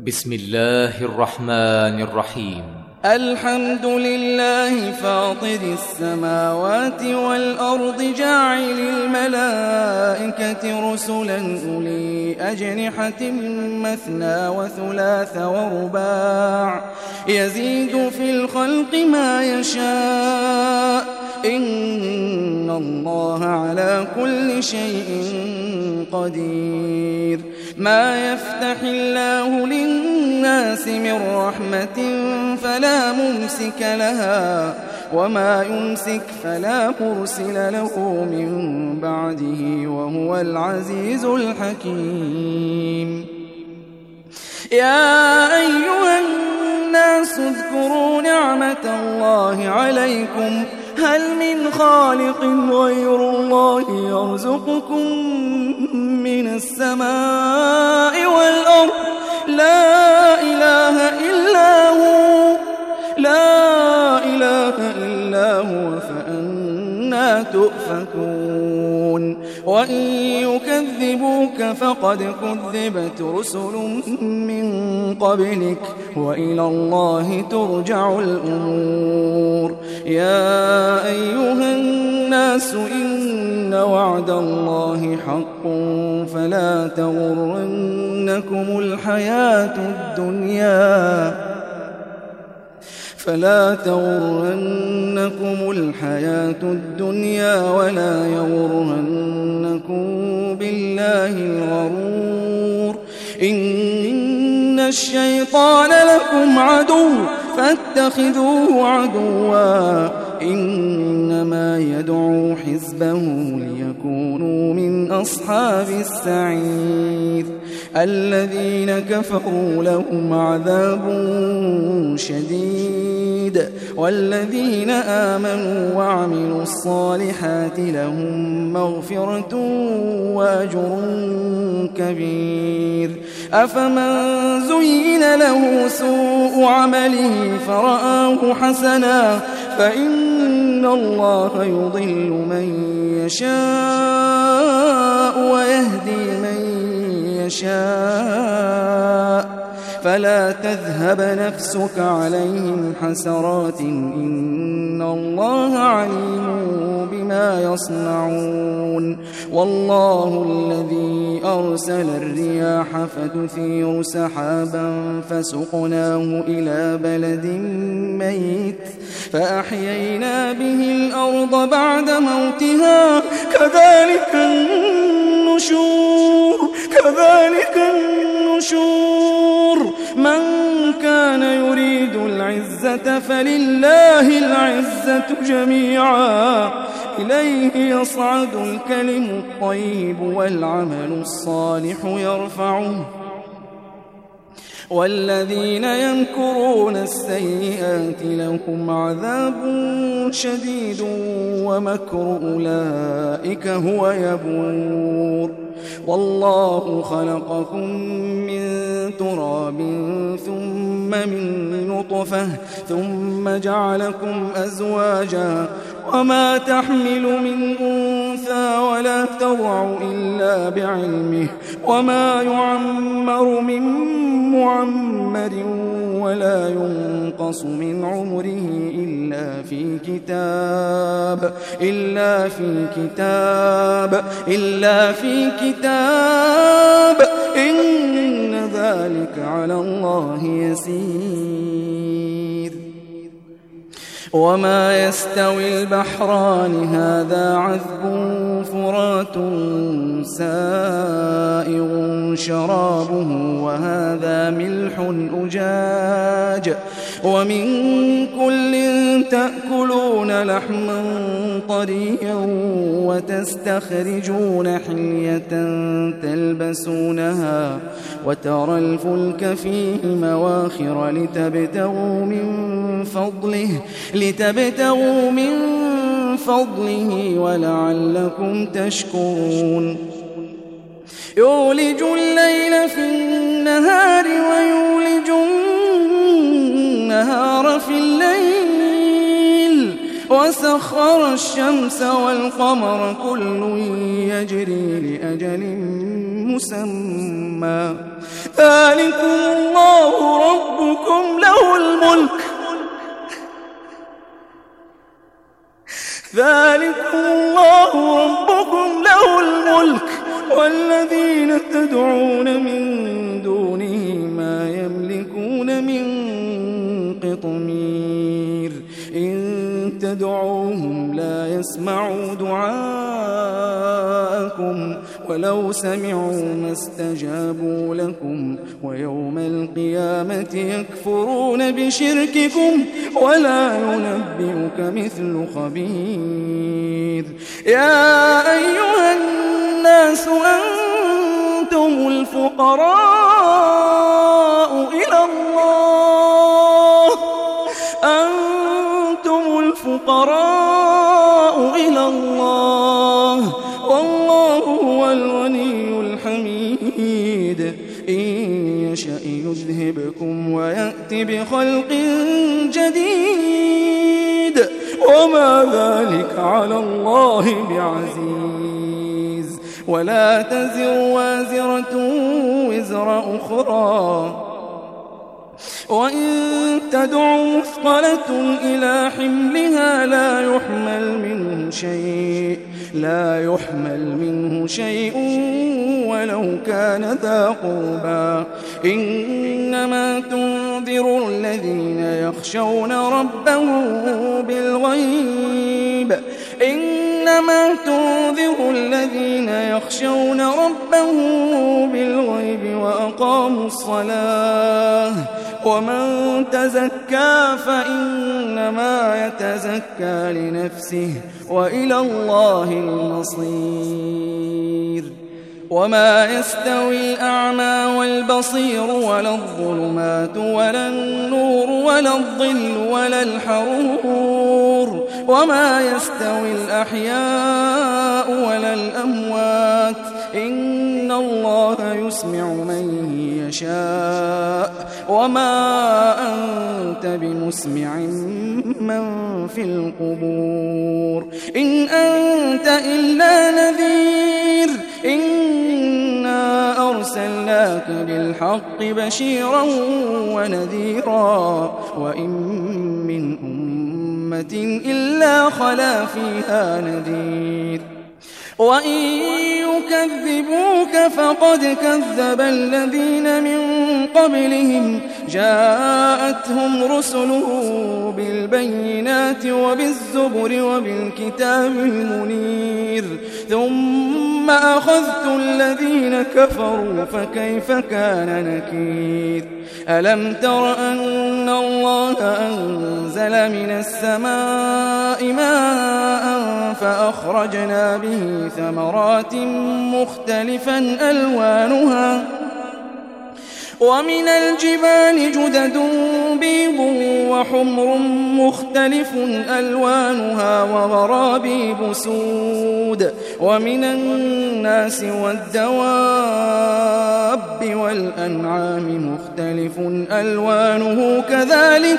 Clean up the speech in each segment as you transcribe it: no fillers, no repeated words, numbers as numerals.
بسم الله الرحمن الرحيم. الحمد لله فاطر السماوات والأرض جاعل الملائكة رسلا أولي أجنحة مثنى وثلاث ورباع يزيد في الخلق ما يشاء إن الله على كل شيء قدير. ما يفتح الله للناس من رحمة فلا ممسك لها وما يمسك فلا مرسل له من بعده وهو العزيز الحكيم. يا أيها الناس اذكروا نعمة الله عليكم هل من خالق غير الله يرزقكم من السماء والأرض لا إله إلا هو فأنى تؤفكون. وإن يكذبوك فقد كذبت رسل من قبلك وإلى الله ترجع الأمور. يا أيها الناس إن وعد الله حق فلا تغرنكم الحياة الدنيا ولا يغرنكم بالله الغرور. إن الشيطان لكم عدو فاتخذوه عدوا إنما يدعو حزبه ليكونوا من أصحاب السعير. الذين كفروا لهم عذاب شديد والذين آمنوا وعملوا الصالحات لهم مغفرة وأجر كبير. أفمن زين له سوء عمله فرآه حسنا فإن الله يضل من يشاء ويهدي من يشاء فلا تذهب نفسك عليهم حسرات إن الله عليم بما يصنعون. والله الذي أرسل الرياح فتثير سحابا فسقناه إلى بلد ميت فأحيينا به الأرض بعد موتها كذلك النشور. من كان يريد العزة فلله العزة جميعا إليه يصعد الكلم الطيب والعمل الصالح يرفعه والذين يمكرون السيئات لهم عذاب شديد ومكر أولئك هو يبور. والله خلقكم من تراب ثم من نطفة ثم جعلكم أزواجا وما تحمل من أنثى ولا تضع إلا بعلمه وما يعمر من معمر ولا ينقص من عمره إلا في كتاب إن ذلك على الله يسير. وما يستوي البحران هذا عذب فرات سائغ شرابه وهذا ملح أجاج ومن كل تأكلون لحما طريا وتستخرجون حلية تلبسونها وترى الفلك فيه مواخر لتبتغوا من فضله ولعلكم تشكرون. يولج الليل في النهار ويولج النهار في الليل وسخر الشمس والقمر كل يجري لأجل مسمى ذلكم الله ذلكم الله ربكم له الملك والذين تدعون من دونه ما يملكون من قطمير إن تدعوهم لا يسمعوا دعاءكم ولو سمعوا ما استجابوا لكم ويوم القيامة يكفرون بشرككم ولا ينبئك مثل خبير يا أيها الناس أنتم الفقراء إلى الله والله هو الغني الحميد إن يشأ يذهبكم ويأتي بخلق جديد وما ذلك على الله بعزيز ولا تزر وازرة وزر أخرى وإن تدع مثقلة إلى حملها لا يحمل منه شيء ولو كان ذا قربى إنما تنذر الذين يخشون ربهم بالغيب وأقاموا الصلاة ومن تزكى فإنما يتزكى لنفسه وإلى الله المصير وما يستوي الأعمى والبصير ولا الظلمات ولا النور ولا الظل ولا الحرور وما يستوي الأحياء ولا الأموات إن الله يسمع من يشاء وما أنت بمسمع من في القبور إن أنت إلا نذير إنا أرسلناك بالحق بشيرا ونذيرا وإن من أمة إلا خلا فيها نذير وإن يكذبوك فقد كذب الذين من قبلهم جاءتهم رسلهم بالبينات وبالزبر وبالكتاب المنير ثم أخذت الذين كفروا فكيف كان نكير ألم تر أن الله أنزل من السماء ماء فأخرجنا به ثمرات مختلفا ألوانها ومن الجبال جدد بيض وحمر مختلف ألوانها وغرابيب سود ومن الناس والدواب والأنعام مختلف ألوانه كذلك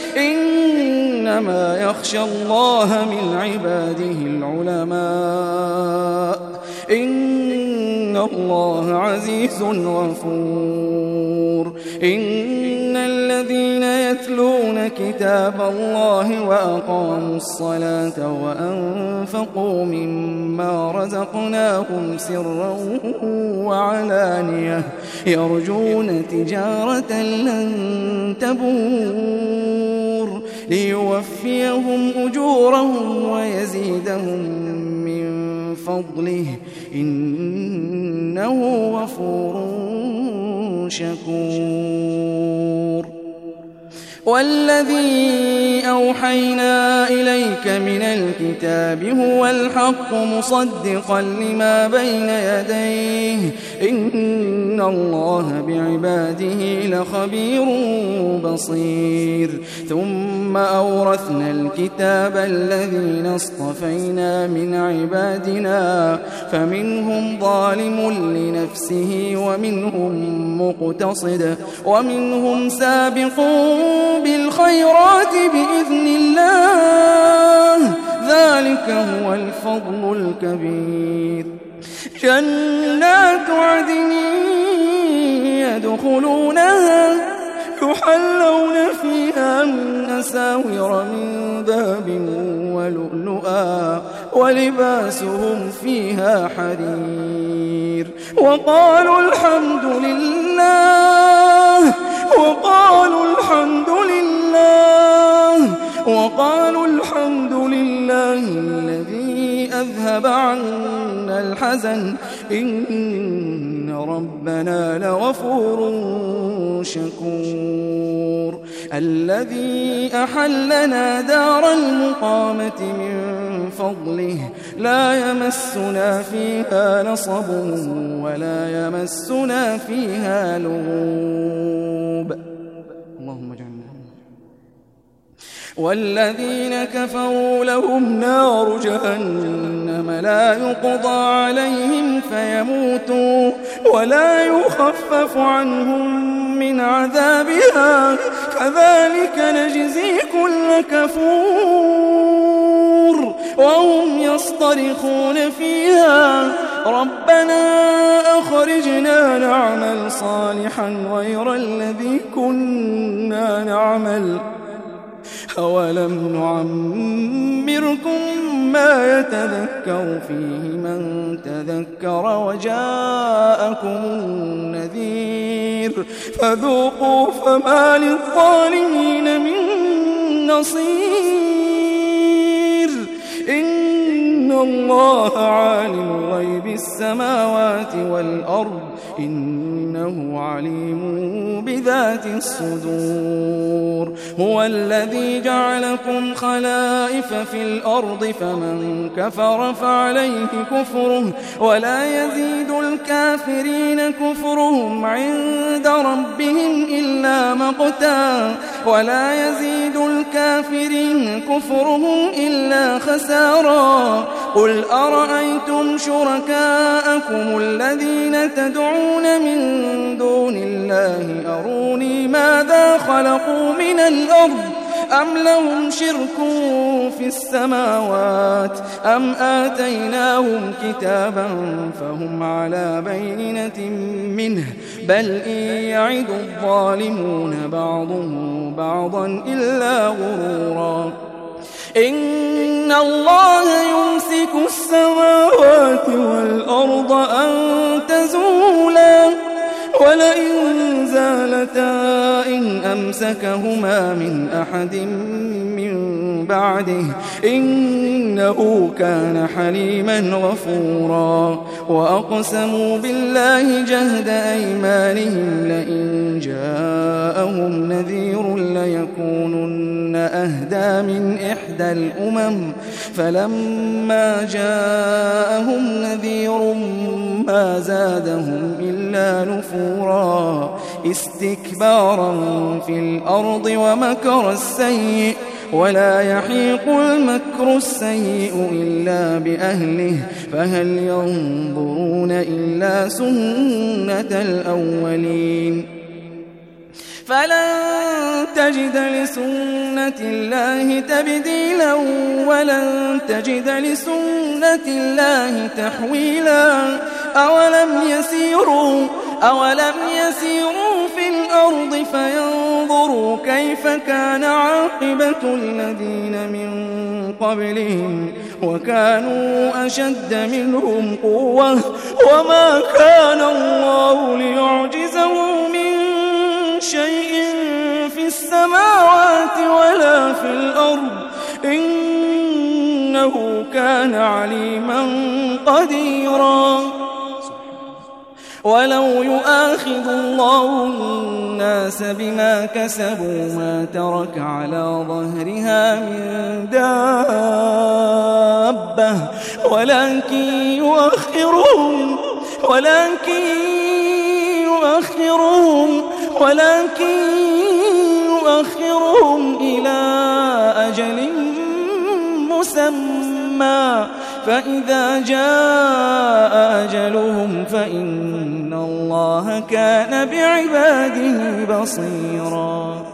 إنما يخشى الله من عباده العلماء إن الله عزيز غفور إن الذين يتلون كتاب الله وأقاموا الصلاة وأنفقوا مما رزقناهم سرا وعلانية يرجون تجارة لن تبور ليوفيهم أجورهم ويزيدهم من فضله إنه غفور شكور والذي أوحينا إليك من الكتاب هو الحق مصدقا لما بين يديه إن الله بعباده لخبير بصير ثم أورثنا الكتاب الذين اصطفينا من عبادنا فمنهم ظالم لنفسه ومنهم مقتصد ومنهم سابق بالخيرات بإذن الله ذلك هو الفضل الكبير جنات عدن يدخلونها يحلون فيها من أساور من ذهب ولؤلؤا ولباسهم فيها حرير وقالوا الحمد لله الذي أذهب عنا الحزن إن ربنا لغفور شكور الذي أحلنا دار المقامة من فضله لا يمسنا فيها نصب ولا يمسنا فيها لغوب اللهم اجعلنا. والذين كفروا لهم نار جهنم لا يقضى عليهم فيموتوا ولا يخفف عنهم من عذابها كذلك نجزي كل كفور وهم يصطرخون فيها ربنا أخرجنا نعمل صالحا غير الذي كنا نعمل أولم نعمركم ما يتذكر فيه من تذكر وجاءكم النذير فذوقوا فما للظالمين من نصير إن الله عالم غيب السماوات والأرض إنه عليم بذات الصدور هو الذي جعلكم خلائف في الأرض فمن كفر فعليه كفره ولا يزيد الكافرين كفرهم عند ربهم إلا مقتا ولا يزيد الكافرين كفرهم إلا خسارا قل أرأيتم شركاءكم الذين تدعون من دون الله أروني ماذا خلقوا من الأرض أم لهم شرك في السماوات أم آتيناهم كتابا فهم على بينة منه بل إن يعد الظالمون بعضهم بعضا إلا غرورا إن الله يمسك السماوات والأرض أن تزولا ولئن زالتا إن أمسكهما من أحد من بعده إنه كان حليما غفورا وأقسموا بالله جهد أيمانهم لئن جاءهم نذير ليكونن أهدى من إحدى الأمم فلما جاءهم نذير ما زادهم إلا نفورا استكبارا في الأرض ومكر السيء ولا يحيق المكر السيء إلا بأهله فهل ينظرون إلا سنة الأولين فلن تجد لسنة الله تبديلا ولن تجد لسنة الله تحويلا أولم يسيروا في الأرض فينظروا كيف كان عاقبة الذين من قبلهم وكانوا أشد منهم قوة وما كان الله ليعجزه من شيء في السماوات ولا في الأرض إنه كان عليما قديرا ولو يؤاخذ الله الناس بما كسبوا ما ترك على ظهرها من دابة ولكن يؤخرهم إلى أجل مسمى فإذا جاء أجلهم فإن الله كان بعباده بصيرا.